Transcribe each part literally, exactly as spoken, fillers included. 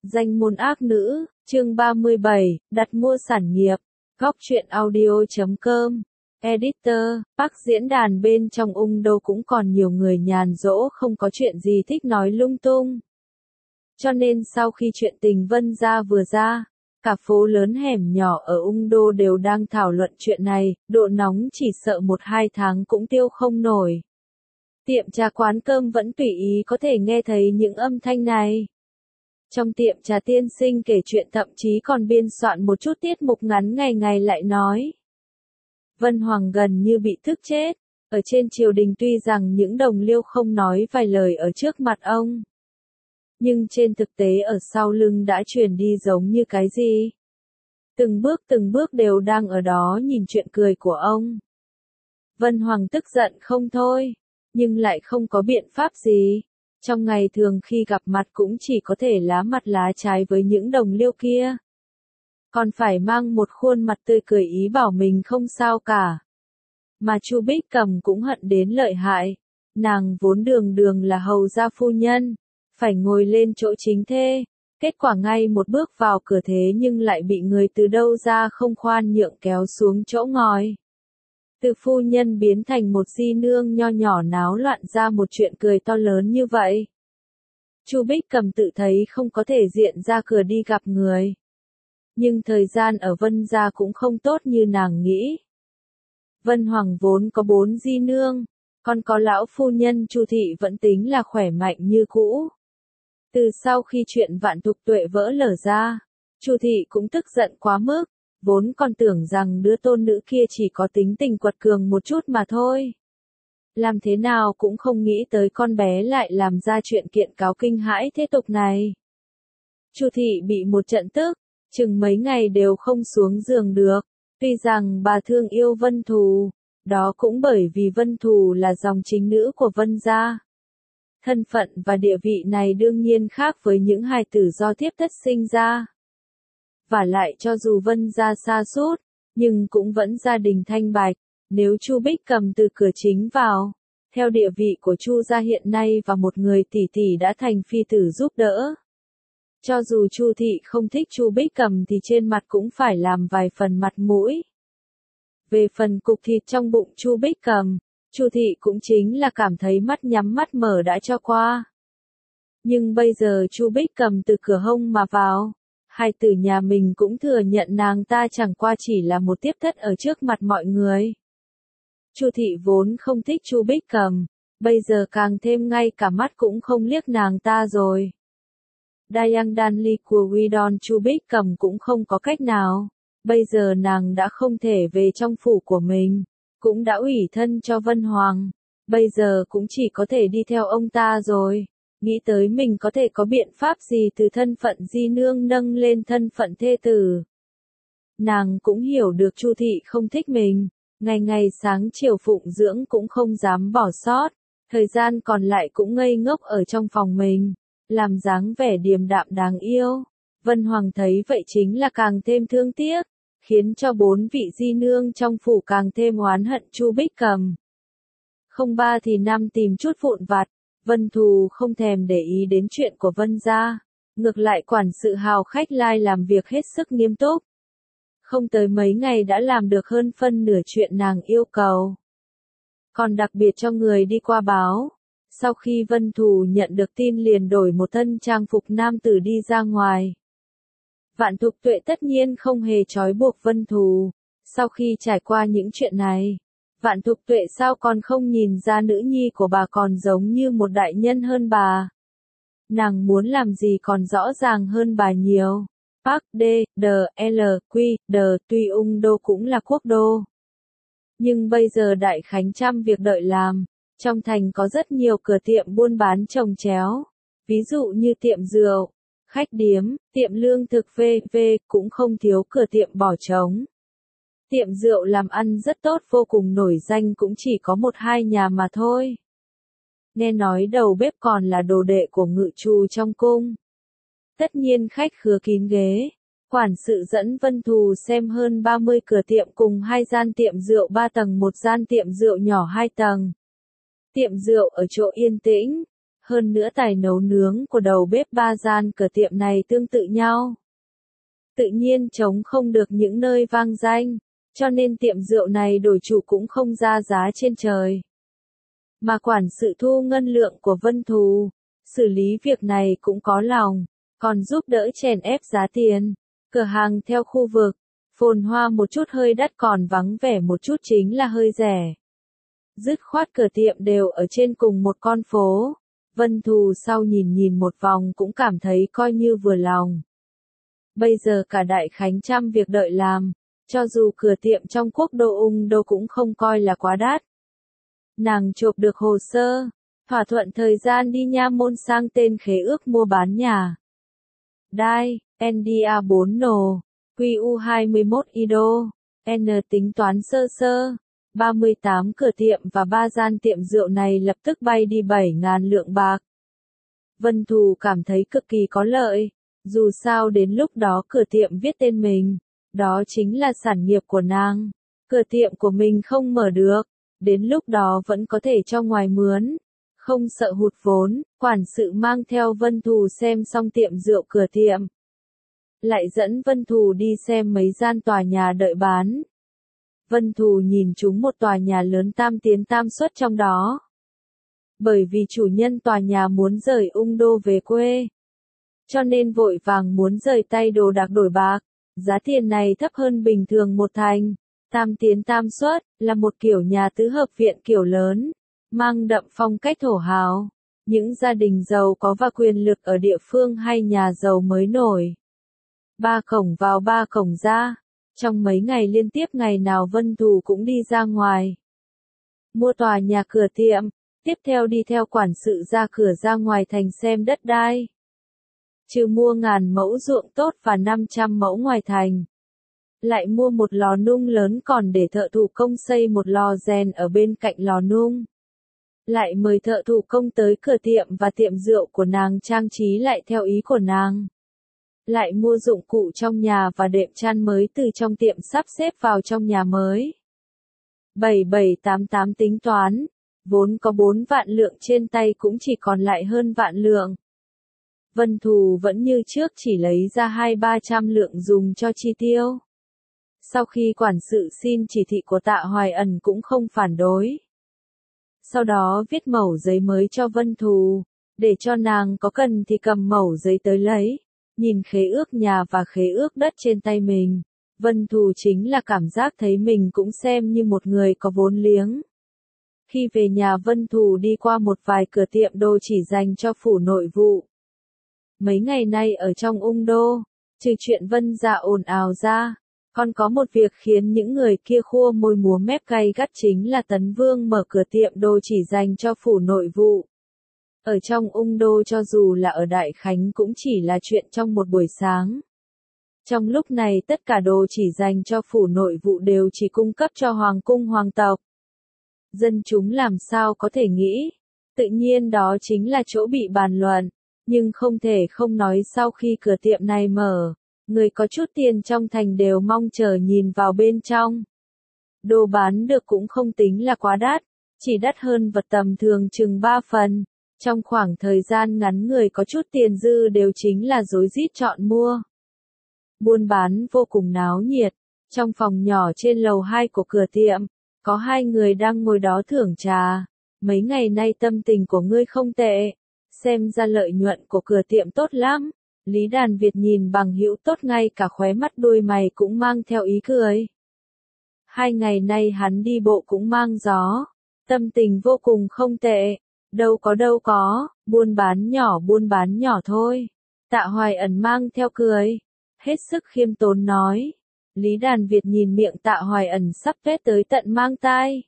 Danh môn ác nữ, chương ba mươi bảy, đặt mua sản nghiệp, góc truyện audio chấm com, editor, Bắc diễn đàn bên trong ung đô cũng còn nhiều người nhàn rỗi không có chuyện gì thích nói lung tung. Cho nên sau khi chuyện tình Vân Gia vừa ra, cả phố lớn hẻm nhỏ ở ung đô đều đang thảo luận chuyện này, độ nóng chỉ sợ một hai tháng cũng tiêu không nổi. Tiệm trà quán cơm vẫn tùy ý có thể nghe thấy những âm thanh này. Trong tiệm trà tiên sinh kể chuyện thậm chí còn biên soạn một chút tiết mục ngắn ngày ngày lại nói. Vân Hoàng gần như bị thức chết, ở trên triều đình tuy rằng những đồng liêu không nói vài lời ở trước mặt ông. Nhưng trên thực tế ở sau lưng đã truyền đi giống như cái gì. Từng bước từng bước đều đang ở đó nhìn chuyện cười của ông. Vân Hoàng tức giận không thôi, nhưng lại không có biện pháp gì. Trong ngày thường khi gặp mặt cũng chỉ có thể lá mặt lá trái với những đồng liêu kia. Còn phải mang một khuôn mặt tươi cười ý bảo mình không sao cả. Mà Chu Bích Cầm cũng hận đến lợi hại. Nàng vốn đường đường là hầu gia phu nhân, phải ngồi lên chỗ chính thê. Kết quả ngay một bước vào cửa thế nhưng lại bị người từ đâu ra không khoan nhượng kéo xuống chỗ ngồi. Từ phu nhân biến thành một di nương nho nhỏ náo loạn ra một chuyện cười to lớn như vậy. Chu Bích Cầm tự thấy không có thể diện ra cửa đi gặp người. Nhưng thời gian ở Vân Gia cũng không tốt như nàng nghĩ. Vân Hoàng vốn có bốn di nương, còn có lão phu nhân Chu Thị vẫn tính là khỏe mạnh như cũ. Từ sau khi chuyện Vạn Thục Tuệ vỡ lở ra, Chu Thị cũng tức giận quá mức. Vốn còn tưởng rằng đứa tôn nữ kia chỉ có tính tình quật cường một chút mà thôi. Làm thế nào cũng không nghĩ tới con bé lại làm ra chuyện kiện cáo kinh hãi thế tục này. Chu Thị bị một trận tức, chừng mấy ngày đều không xuống giường được. Tuy rằng bà thương yêu Vân Thù, đó cũng bởi vì Vân Thù là dòng chính nữ của Vân Gia. Thân phận và địa vị này đương nhiên khác với những hài tử do tiếp thất sinh ra. Và lại cho dù Vân Gia sa sút, nhưng cũng vẫn gia đình thanh bạch. Nếu Chu Bích Cầm từ cửa chính vào, theo địa vị của Chu gia hiện nay và một người tỷ tỷ đã thành phi tử giúp đỡ. Cho dù Chu Thị không thích Chu Bích Cầm thì trên mặt cũng phải làm vài phần mặt mũi. Về phần cục thịt trong bụng Chu Bích Cầm, Chu Thị cũng chính là cảm thấy mắt nhắm mắt mở đã cho qua. Nhưng bây giờ Chu Bích Cầm từ cửa hông mà vào. Hai tử nhà mình cũng thừa nhận nàng ta chẳng qua chỉ là một tiếp thất ở trước mặt mọi người. Chu Thị vốn không thích Chu Bích Cầm, bây giờ càng thêm ngay cả mắt cũng không liếc nàng ta rồi. Dayang Danli của Widon Chu Bích Cầm cũng không có cách nào, bây giờ nàng đã không thể về trong phủ của mình, cũng đã ủy thân cho Vân Hoàng, bây giờ cũng chỉ có thể đi theo ông ta rồi. Nghĩ tới mình có thể có biện pháp gì từ thân phận di nương nâng lên thân phận thê tử. Nàng cũng hiểu được Chu Thị không thích mình, ngày ngày sáng chiều phụng dưỡng cũng không dám bỏ sót, thời gian còn lại cũng ngây ngốc ở trong phòng mình, làm dáng vẻ điềm đạm đáng yêu. Vân Hoàng thấy vậy chính là càng thêm thương tiếc, khiến cho bốn vị di nương trong phủ càng thêm oán hận Chu Bích Cầm. Không ba thì năm tìm chút vụn vặt. Vân Thù không thèm để ý đến chuyện của Vân Gia, ngược lại quản sự hào khách lai làm việc hết sức nghiêm túc. Không tới mấy ngày đã làm được hơn phân nửa chuyện nàng yêu cầu. Còn đặc biệt cho người đi qua báo, sau khi Vân Thù nhận được tin liền đổi một thân trang phục nam tử đi ra ngoài. Vạn Thục Tuệ tất nhiên không hề trói buộc Vân Thù, sau khi trải qua những chuyện này. Vạn Thục Tuệ sao còn không nhìn ra nữ nhi của bà còn giống như một đại nhân hơn bà. Nàng muốn làm gì còn rõ ràng hơn bà nhiều. Park D, D, L, Q, D, tuy ung đô cũng là quốc đô. Nhưng bây giờ đại khánh trăm việc đợi làm. Trong thành có rất nhiều cửa tiệm buôn bán chồng chéo. Ví dụ như tiệm rượu, khách điếm, tiệm lương thực vân vân cũng không thiếu cửa tiệm bỏ trống. Tiệm rượu làm ăn rất tốt vô cùng nổi danh cũng chỉ có một hai nhà mà thôi. Nghe nói đầu bếp còn là đồ đệ của ngự trù trong cung. Tất nhiên khách khứa kín ghế. Quản sự dẫn Vân Thù xem hơn ba mươi cửa tiệm cùng hai gian tiệm rượu ba tầng một gian tiệm rượu nhỏ hai tầng. Tiệm rượu ở chỗ yên tĩnh, Hơn nữa tài nấu nướng của đầu bếp ba gian cửa tiệm này tương tự nhau. Tự nhiên chống không được những nơi vang danh, cho nên tiệm rượu này đổi chủ cũng không ra giá trên trời. Mà quản sự thu ngân lượng của Vân Thù, xử lý việc này cũng có lòng, còn giúp đỡ chèn ép giá tiền. Cửa hàng theo khu vực, phồn hoa một chút hơi đắt còn vắng vẻ một chút chính là hơi rẻ. Dứt khoát cửa tiệm đều ở trên cùng một con phố. Vân Thù sau nhìn nhìn một vòng cũng cảm thấy coi như vừa lòng. Bây giờ cả Đại Khánh trăm việc đợi làm, cho dù cửa tiệm trong quốc đô Ung Đô cũng không coi là quá đắt. Nàng chộp được hồ sơ, thỏa thuận thời gian đi Nha Môn sang tên khế ước mua bán nhà. Đai, en đê a bốn nồ, quy u hai mươi mốt i đô, N tính toán sơ sơ, ba mươi tám cửa tiệm và ba gian tiệm rượu này lập tức bay đi bảy ngàn lượng bạc. Vân Thù cảm thấy cực kỳ có lợi, dù sao đến lúc đó cửa tiệm viết tên mình, đó chính là sản nghiệp của nàng. Cửa tiệm của mình không mở được, đến lúc đó vẫn có thể cho ngoài mướn, không sợ hụt vốn. Quản sự mang theo Vân Thù xem xong tiệm rượu cửa tiệm, lại dẫn Vân Thù đi xem mấy gian tòa nhà đợi bán. Vân Thù nhìn chúng một tòa nhà lớn tam tiến tam xuất trong đó. Bởi vì chủ nhân tòa nhà muốn rời Ung Đô về quê, cho nên vội vàng muốn rời tay đồ đạc đổi bạc. Giá tiền này thấp hơn bình thường một thành. Tam tiến tam xuất là một kiểu nhà tứ hợp viện kiểu lớn, mang đậm phong cách thổ hào. Những gia đình giàu có và quyền lực ở địa phương hay nhà giàu mới nổi. Ba cổng vào ba cổng ra. Trong mấy ngày liên tiếp ngày nào Vân Thù cũng đi ra ngoài. Mua tòa nhà cửa tiệm, tiếp theo đi theo quản sự ra cửa ra ngoài thành xem đất đai. Trừ mua ngàn mẫu ruộng tốt và năm trăm mẫu ngoài thành. Lại mua một lò nung lớn còn để thợ thủ công xây một lò rèn ở bên cạnh lò nung. Lại mời thợ thủ công tới cửa tiệm và tiệm rượu của nàng trang trí lại theo ý của nàng. Lại mua dụng cụ trong nhà và đệm chăn mới từ trong tiệm sắp xếp vào trong nhà mới. bảy bảy tám tám tính toán, vốn có bốn vạn lượng trên tay cũng chỉ còn lại hơn vạn lượng. Vân Thù vẫn như trước chỉ lấy ra hai ba trăm lượng dùng cho chi tiêu. Sau khi quản sự xin chỉ thị của Tạ Hoài Ẩn cũng không phản đối. Sau đó viết mẩu giấy mới cho Vân Thù, để cho nàng có cần thì cầm mẩu giấy tới lấy. Nhìn khế ước nhà và khế ước đất trên tay mình, Vân Thù chính là cảm giác thấy mình cũng xem như một người có vốn liếng. Khi về nhà Vân Thù đi qua một vài cửa tiệm đồ chỉ dành cho phủ nội vụ. Mấy ngày nay ở trong Ung Đô, trừ chuyện Vân gia ồn ào ra, còn có một việc khiến những người kia khua môi múa mép gay gắt chính là Tấn Vương mở cửa tiệm đồ chỉ dành cho phủ nội vụ. Ở trong Ung Đô cho dù là ở Đại Khánh cũng chỉ là chuyện trong một buổi sáng. Trong lúc này tất cả đồ chỉ dành cho phủ nội vụ đều chỉ cung cấp cho hoàng cung hoàng tộc. Dân chúng làm sao có thể nghĩ, tự nhiên đó chính là chỗ bị bàn luận, nhưng không thể không nói sau khi cửa tiệm này mở, người có chút tiền trong thành đều mong chờ nhìn vào bên trong. Đồ bán được cũng không tính là quá đắt, chỉ đắt hơn vật tầm thường chừng ba phần. Trong khoảng thời gian ngắn người có chút tiền dư đều chính là rối rít chọn mua. Buôn bán vô cùng náo nhiệt. Trong phòng nhỏ trên lầu hai của cửa tiệm, có hai người đang ngồi đó thưởng trà. Mấy ngày nay tâm tình của ngươi không tệ, xem ra lợi nhuận của cửa tiệm tốt lắm. Lý Đàn Việt nhìn bằng hữu tốt ngay cả khóe mắt đuôi mày cũng mang theo ý cười. Hai ngày nay hắn đi bộ cũng mang gió, tâm tình vô cùng không tệ. Đâu có đâu có, buôn bán nhỏ buôn bán nhỏ thôi. Tạ Hoài Ẩn mang theo cười, hết sức khiêm tốn nói. Lý Đàn Việt nhìn miệng Tạ Hoài Ẩn sắp tuét tới tận mang tai.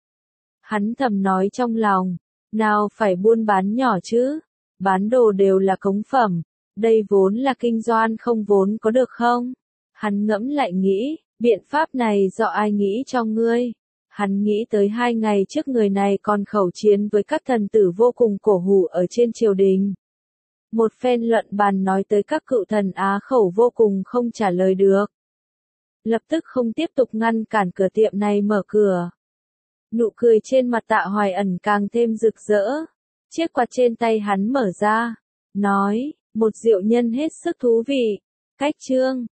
Hắn thầm nói trong lòng, nào phải buôn bán nhỏ chứ, bán đồ đều là cống phẩm, đây vốn là kinh doanh không vốn có được không? Hắn ngẫm lại nghĩ, biện pháp này do ai nghĩ cho ngươi? Hắn nghĩ tới hai ngày trước người này còn khẩu chiến với các thần tử vô cùng cổ hủ ở trên triều đình. Một phen luận bàn nói tới các cựu thần Á khẩu vô cùng không trả lời được. Lập tức không tiếp tục ngăn cản cửa tiệm này mở cửa. Nụ cười trên mặt Tạ Hoài Ẩn càng thêm rực rỡ. Chiếc quạt trên tay hắn mở ra, nói, một diệu nhân hết sức thú vị. Cách chương